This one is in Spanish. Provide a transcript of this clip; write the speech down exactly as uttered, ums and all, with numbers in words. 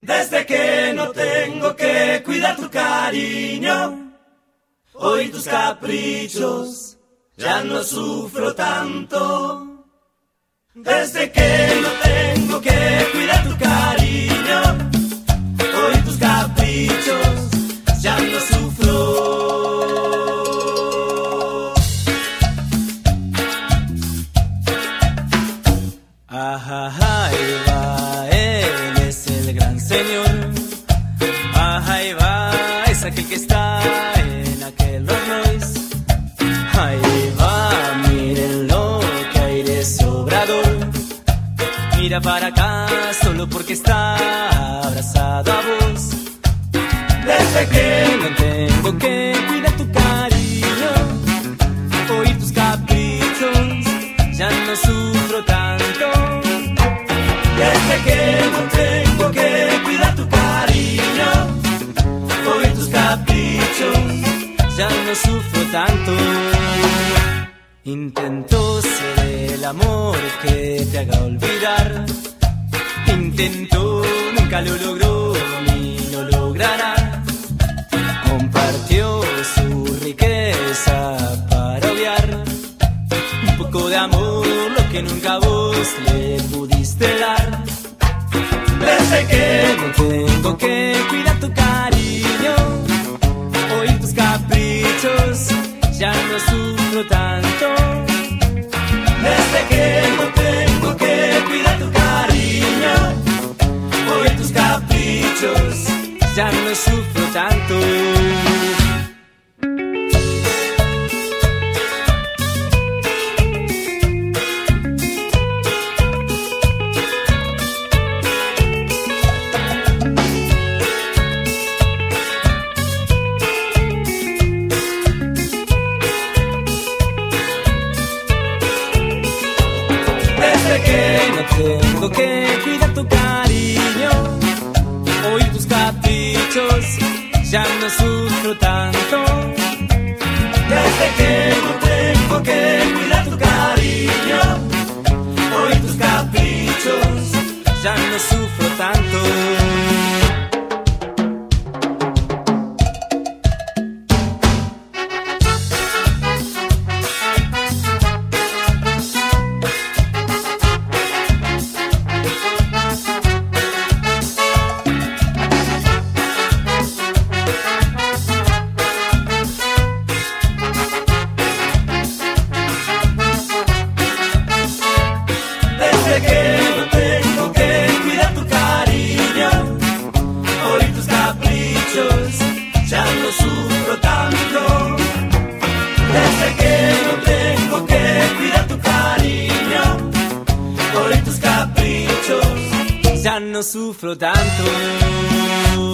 Desde que no tengo que cuidar tu cariño, hoy tus caprichos, ya no sufro tanto. Desde que no tengo que cuidar tu cariño, hoy tus caprichos, ya no sufro. Ajá, ahí va, él es el gran señor. Ajá, ahí va, es aquel que está en aquel Rolls Royce. Ahí va, mírenlo, que aire sobrador. Mira para acá, solo porque está abrazado a vos. Desde que no tengo que cuidar tu cariño, oír tus caprichos, ya no sufro tanto. Desde que no tengo que cuidar tu cariño, oír tus caprichos, ya no sufro tanto. Intento ser el amor que te haga olvidar. Intento, nunca lo logró ni lo logrará. Compartió su riqueza para obviar un poco de amor, lo que nunca vos le pudiste dar. desde que No tengo que cuidar tu cariño, oír tus caprichos, ya no sufro tanto. Desde que no tengo que cuidar tu cariño, oír tus caprichos, Ya no sufro tanto. desde que No tengo que cuidar tu cariño, oír tus caprichos, ya no sufro tanto. desde que no tengo que cuidar tu cariño, oír tus caprichos, Ya no sufro tanto. desde que no tengo que cuidar tu cariño, oír tus caprichos, ya no sufro tanto. Desde que no tengo que cuidar tu cariño, oír tus caprichos, Ya no sufro tanto.